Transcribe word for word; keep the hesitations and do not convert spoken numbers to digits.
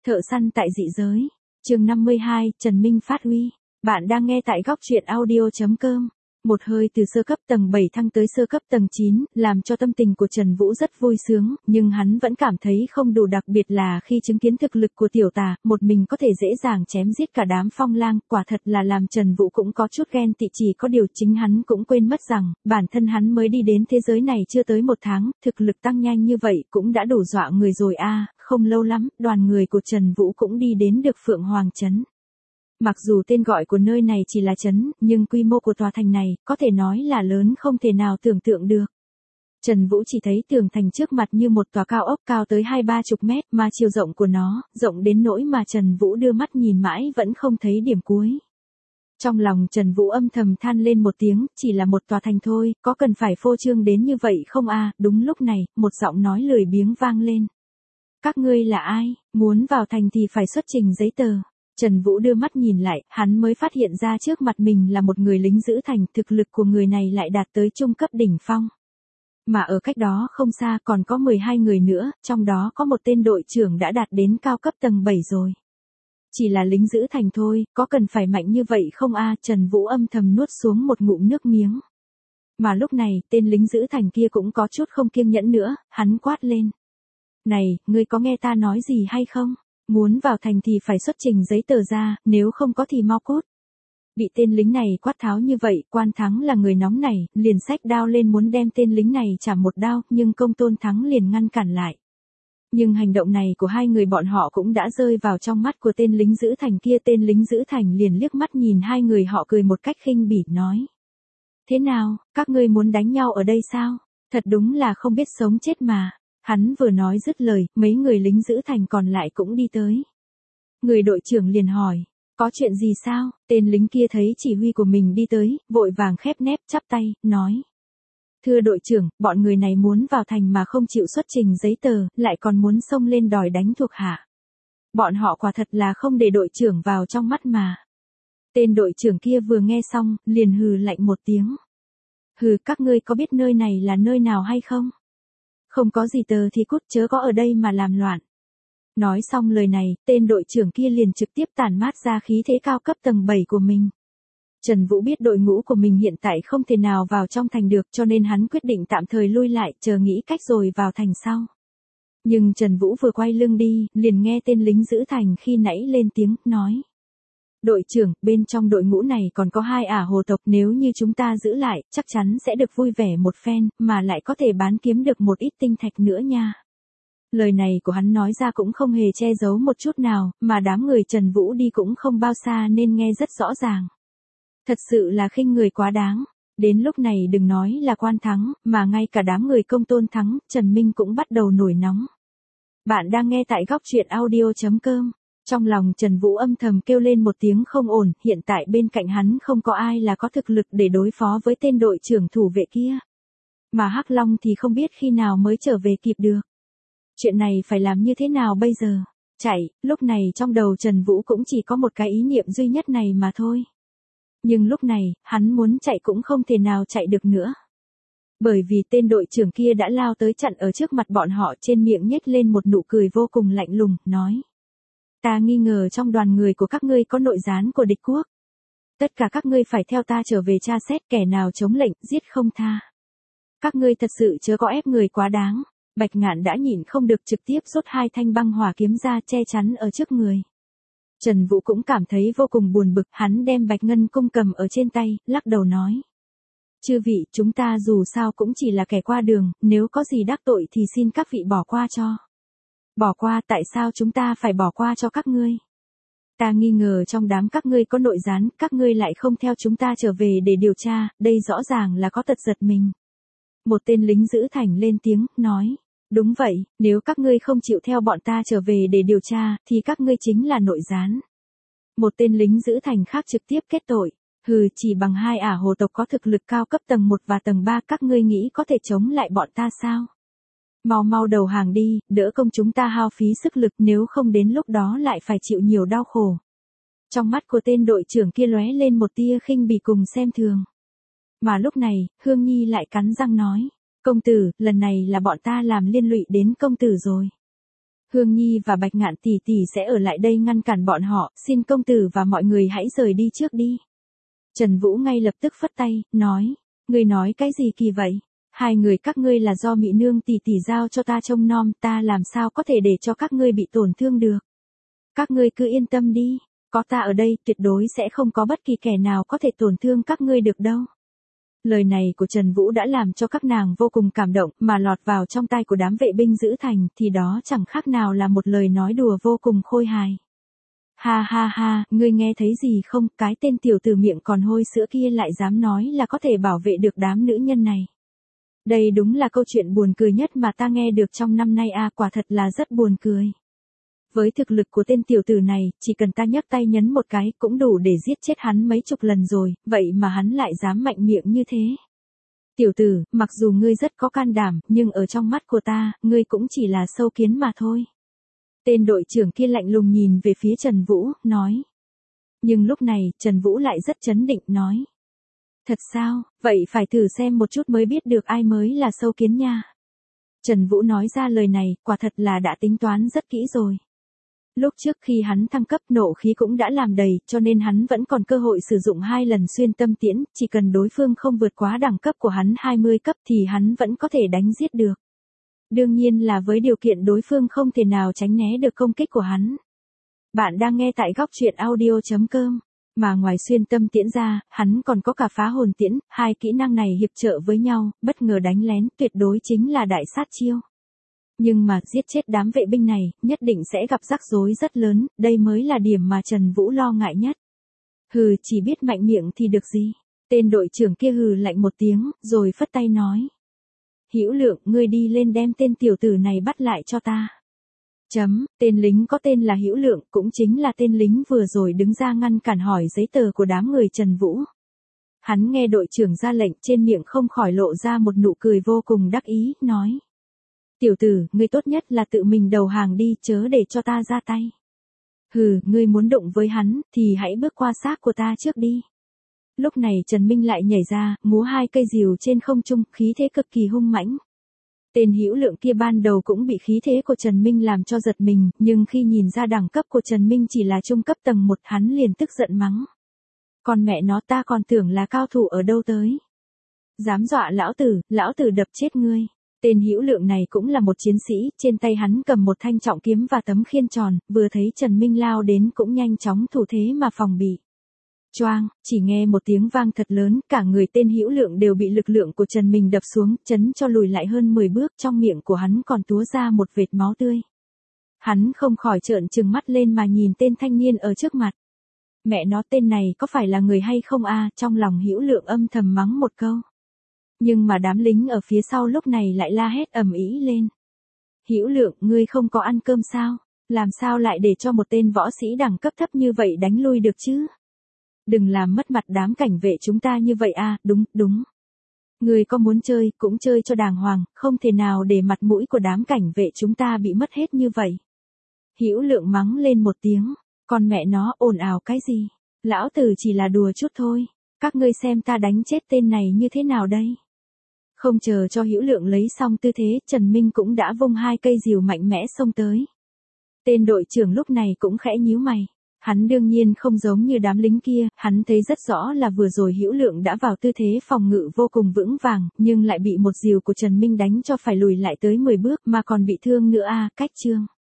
Thợ săn tại dị giới. Chương năm mươi hai, Trần Minh phát huy. Bạn đang nghe tại góc truyện audio chấm com. Một hơi từ sơ cấp tầng bảy thăng tới sơ cấp tầng chín, làm cho tâm tình của Trần Vũ rất vui sướng, nhưng hắn vẫn cảm thấy không đủ, đặc biệt là khi chứng kiến thực lực của tiểu tà, một mình có thể dễ dàng chém giết cả đám phong lang, quả thật là làm Trần Vũ cũng có chút ghen tị, chỉ có điều chính hắn cũng quên mất rằng, bản thân hắn mới đi đến thế giới này chưa tới một tháng, thực lực tăng nhanh như vậy cũng đã đủ dọa người rồi a. Không lâu lắm, đoàn người của Trần Vũ cũng đi đến được Phượng Hoàng Trấn. Mặc dù tên gọi của nơi này chỉ là trấn, nhưng quy mô của tòa thành này, có thể nói là lớn không thể nào tưởng tượng được. Trần Vũ chỉ thấy tường thành trước mặt như một tòa cao ốc cao tới hai ba chục mét, mà chiều rộng của nó, rộng đến nỗi mà Trần Vũ đưa mắt nhìn mãi vẫn không thấy điểm cuối. Trong lòng Trần Vũ âm thầm than lên một tiếng, chỉ là một tòa thành thôi, có cần phải phô trương đến như vậy không a? Đúng lúc này, một giọng nói lười biếng vang lên. Các ngươi là ai, muốn vào thành thì phải xuất trình giấy tờ. Trần Vũ đưa mắt nhìn lại, hắn mới phát hiện ra trước mặt mình là một người lính giữ thành, thực lực của người này lại đạt tới trung cấp đỉnh phong. Mà ở cách đó không xa còn có mười hai người nữa, trong đó có một tên đội trưởng đã đạt đến cao cấp tầng bảy rồi. Chỉ là lính giữ thành thôi, có cần phải mạnh như vậy không a? Trần Vũ âm thầm nuốt xuống một ngụm nước miếng. Mà lúc này, tên lính giữ thành kia cũng có chút không kiêng nhẫn nữa, hắn quát lên. Này, ngươi có nghe ta nói gì hay không? Muốn vào thành thì phải xuất trình giấy tờ ra, nếu không có thì mau cút. Bị tên lính này quát tháo như vậy, Quan Thắng là người nóng này, liền xách đao lên muốn đem tên lính này chảm một đao, nhưng Công Tôn Thắng liền ngăn cản lại. Nhưng hành động này của hai người bọn họ cũng đã rơi vào trong mắt của tên lính giữ thành kia, tên lính giữ thành liền liếc mắt nhìn hai người họ cười một cách khinh bỉ nói. Thế nào, các ngươi muốn đánh nhau ở đây sao? Thật đúng là không biết sống chết mà. Hắn vừa nói dứt lời, mấy người lính giữ thành còn lại cũng đi tới. Người đội trưởng liền hỏi, có chuyện gì sao? Tên lính kia thấy chỉ huy của mình đi tới, vội vàng khép nép chắp tay, nói. Thưa đội trưởng, bọn người này muốn vào thành mà không chịu xuất trình giấy tờ, lại còn muốn xông lên đòi đánh thuộc hạ. Bọn họ quả thật là không để đội trưởng vào trong mắt mà. Tên đội trưởng kia vừa nghe xong, liền hừ lạnh một tiếng. Hừ, các ngươi có biết nơi này là nơi nào hay không? Không có gì tờ thì cút, chớ có ở đây mà làm loạn. Nói xong lời này, tên đội trưởng kia liền trực tiếp tản mát ra khí thế cao cấp tầng bảy của mình. Trần Vũ biết đội ngũ của mình hiện tại không thể nào vào trong thành được, cho nên hắn quyết định tạm thời lui lại, chờ nghĩ cách rồi vào thành sau. Nhưng Trần Vũ vừa quay lưng đi, liền nghe tên lính giữ thành khi nãy lên tiếng, nói. Đội trưởng, bên trong đội ngũ này còn có hai ả hồ tộc, nếu như chúng ta giữ lại, chắc chắn sẽ được vui vẻ một phen, mà lại có thể bán kiếm được một ít tinh thạch nữa nha. Lời này của hắn nói ra cũng không hề che giấu một chút nào, mà đám người Trần Vũ đi cũng không bao xa nên nghe rất rõ ràng. Thật sự là khinh người quá đáng. Đến lúc này đừng nói là Quan Thắng, mà ngay cả đám người Công Tôn Thắng, Trần Minh cũng bắt đầu nổi nóng. Bạn đang nghe tại góc truyện audio chấm com. Trong lòng Trần Vũ âm thầm kêu lên một tiếng không ổn, hiện tại bên cạnh hắn không có ai là có thực lực để đối phó với tên đội trưởng thủ vệ kia. Mà Hắc Long thì không biết khi nào mới trở về kịp được. Chuyện này phải làm như thế nào bây giờ? Chạy, lúc này trong đầu Trần Vũ cũng chỉ có một cái ý niệm duy nhất này mà thôi. Nhưng lúc này, hắn muốn chạy cũng không thể nào chạy được nữa. Bởi vì tên đội trưởng kia đã lao tới chặn ở trước mặt bọn họ, trên miệng nhếch lên một nụ cười vô cùng lạnh lùng, nói. Ta nghi ngờ trong đoàn người của các ngươi có nội gián của địch quốc. Tất cả các ngươi phải theo ta trở về tra xét, kẻ nào chống lệnh, giết không tha. Các ngươi thật sự chớ có ép người quá đáng. Bạch Ngạn đã nhịn không được trực tiếp rút hai thanh băng hỏa kiếm ra che chắn ở trước người. Trần Vũ cũng cảm thấy vô cùng buồn bực, hắn đem Bạch Ngân cung cầm ở trên tay, lắc đầu nói. Chư vị, chúng ta dù sao cũng chỉ là kẻ qua đường, nếu có gì đắc tội thì xin các vị bỏ qua cho. Bỏ qua, tại sao chúng ta phải bỏ qua cho các ngươi? Ta nghi ngờ trong đám các ngươi có nội gián, các ngươi lại không theo chúng ta trở về để điều tra, đây rõ ràng là có tật giật mình. Một tên lính giữ thành lên tiếng, nói. Đúng vậy, nếu các ngươi không chịu theo bọn ta trở về để điều tra, thì các ngươi chính là nội gián. Một tên lính giữ thành khác trực tiếp kết tội. Hừ, chỉ bằng hai ả hồ tộc có thực lực cao cấp tầng một và tầng ba, các ngươi nghĩ có thể chống lại bọn ta sao? Mau mau đầu hàng đi, đỡ công chúng ta hao phí sức lực, nếu không đến lúc đó lại phải chịu nhiều đau khổ. Trong mắt của tên đội trưởng kia lóe lên một tia khinh bỉ cùng xem thường. Mà lúc này, Hương Nhi lại cắn răng nói. Công tử, lần này là bọn ta làm liên lụy đến công tử rồi. Hương Nhi và Bạch Ngạn tỷ tỷ sẽ ở lại đây ngăn cản bọn họ, xin công tử và mọi người hãy rời đi trước đi. Trần Vũ ngay lập tức phất tay, nói, ngươi nói cái gì kỳ vậy? Hai người các ngươi là do Mị Nương tỷ tỷ giao cho ta trông nom, ta làm sao có thể để cho các ngươi bị tổn thương được. Các ngươi cứ yên tâm đi, có ta ở đây, tuyệt đối sẽ không có bất kỳ kẻ nào có thể tổn thương các ngươi được đâu. Lời này của Trần Vũ đã làm cho các nàng vô cùng cảm động, mà lọt vào trong tai của đám vệ binh giữ thành, thì đó chẳng khác nào là một lời nói đùa vô cùng khôi hài. Ha ha ha, ngươi nghe thấy gì không, cái tên tiểu tử miệng còn hôi sữa kia lại dám nói là có thể bảo vệ được đám nữ nhân này. Đây đúng là câu chuyện buồn cười nhất mà ta nghe được trong năm nay à, quả thật là rất buồn cười. Với thực lực của tên tiểu tử này, chỉ cần ta nhấc tay nhấn một cái cũng đủ để giết chết hắn mấy chục lần rồi, vậy mà hắn lại dám mạnh miệng như thế. Tiểu tử, mặc dù ngươi rất có can đảm, nhưng ở trong mắt của ta, ngươi cũng chỉ là sâu kiến mà thôi. Tên đội trưởng kia lạnh lùng nhìn về phía Trần Vũ, nói. Nhưng lúc này, Trần Vũ lại rất trấn định, nói. Thật sao, vậy phải thử xem một chút mới biết được ai mới là sâu kiến nha. Trần Vũ nói ra lời này, quả thật là đã tính toán rất kỹ rồi. Lúc trước khi hắn thăng cấp nộ khí cũng đã làm đầy, cho nên hắn vẫn còn cơ hội sử dụng hai lần xuyên tâm tiễn, chỉ cần đối phương không vượt quá đẳng cấp của hắn hai mươi cấp thì hắn vẫn có thể đánh giết được. Đương nhiên là với điều kiện đối phương không thể nào tránh né được công kích của hắn. Bạn đang nghe tại góc truyện audio chấm com. Mà ngoài xuyên tâm tiễn ra, hắn còn có cả phá hồn tiễn, hai kỹ năng này hiệp trợ với nhau, bất ngờ đánh lén, tuyệt đối chính là đại sát chiêu. Nhưng mà giết chết đám vệ binh này, nhất định sẽ gặp rắc rối rất lớn, đây mới là điểm mà Trần Vũ lo ngại nhất. Hừ, chỉ biết mạnh miệng thì được gì. Tên đội trưởng kia hừ lạnh một tiếng, rồi phất tay nói. Hữu Lượng, ngươi đi lên đem tên tiểu tử này bắt lại cho ta. Chấm, tên lính có tên là Hữu Lượng, cũng chính là tên lính vừa rồi đứng ra ngăn cản hỏi giấy tờ của đám người Trần Vũ. Hắn nghe đội trưởng ra lệnh, trên miệng không khỏi lộ ra một nụ cười vô cùng đắc ý, nói. Tiểu tử, ngươi tốt nhất là tự mình đầu hàng đi, chớ để cho ta ra tay. Hừ, ngươi muốn đụng với hắn, thì hãy bước qua xác của ta trước đi. Lúc này Trần Minh lại nhảy ra, múa hai cây rìu trên không trung, khí thế cực kỳ hung mãnh. Tên Hữu Lượng kia ban đầu cũng bị khí thế của Trần Minh làm cho giật mình, nhưng khi nhìn ra đẳng cấp của Trần Minh chỉ là trung cấp tầng một, hắn liền tức giận mắng. Còn mẹ nó, ta còn tưởng là cao thủ ở đâu tới. Dám dọa lão tử, lão tử đập chết ngươi. Tên Hữu Lượng này cũng là một chiến sĩ, trên tay hắn cầm một thanh trọng kiếm và tấm khiên tròn, vừa thấy Trần Minh lao đến cũng nhanh chóng thủ thế mà phòng bị. Choang, chỉ nghe một tiếng vang thật lớn, cả người tên Hữu Lượng đều bị lực lượng của Trần Minh đập xuống, chấn cho lùi lại hơn mười bước, trong miệng của hắn còn túa ra một vệt máu tươi. Hắn không khỏi trợn trừng mắt lên mà nhìn tên thanh niên ở trước mặt. Mẹ nó, tên này có phải là người hay không a? Trong lòng Hữu Lượng âm thầm mắng một câu. Nhưng mà đám lính ở phía sau lúc này lại la hét ầm ĩ lên. Hữu Lượng, ngươi không có ăn cơm sao? Làm sao lại để cho một tên võ sĩ đẳng cấp thấp như vậy đánh lui được chứ? Đừng làm mất mặt đám cảnh vệ chúng ta như vậy a, đúng, đúng. Ngươi có muốn chơi, cũng chơi cho đàng hoàng, không thể nào để mặt mũi của đám cảnh vệ chúng ta bị mất hết như vậy. Hữu Lượng mắng lên một tiếng, còn mẹ nó ồn ào cái gì? Lão tử chỉ là đùa chút thôi, các ngươi xem ta đánh chết tên này như thế nào đây? Không chờ cho Hữu Lượng lấy xong tư thế, Trần Minh cũng đã vung hai cây rìu mạnh mẽ xông tới. Tên đội trưởng lúc này cũng khẽ nhíu mày. Hắn đương nhiên không giống như đám lính kia, hắn thấy rất rõ là vừa rồi Hữu Lượng đã vào tư thế phòng ngự vô cùng vững vàng, nhưng lại bị một rìu của Trần Minh đánh cho phải lùi lại tới mười bước mà còn bị thương nữa a, cách chương.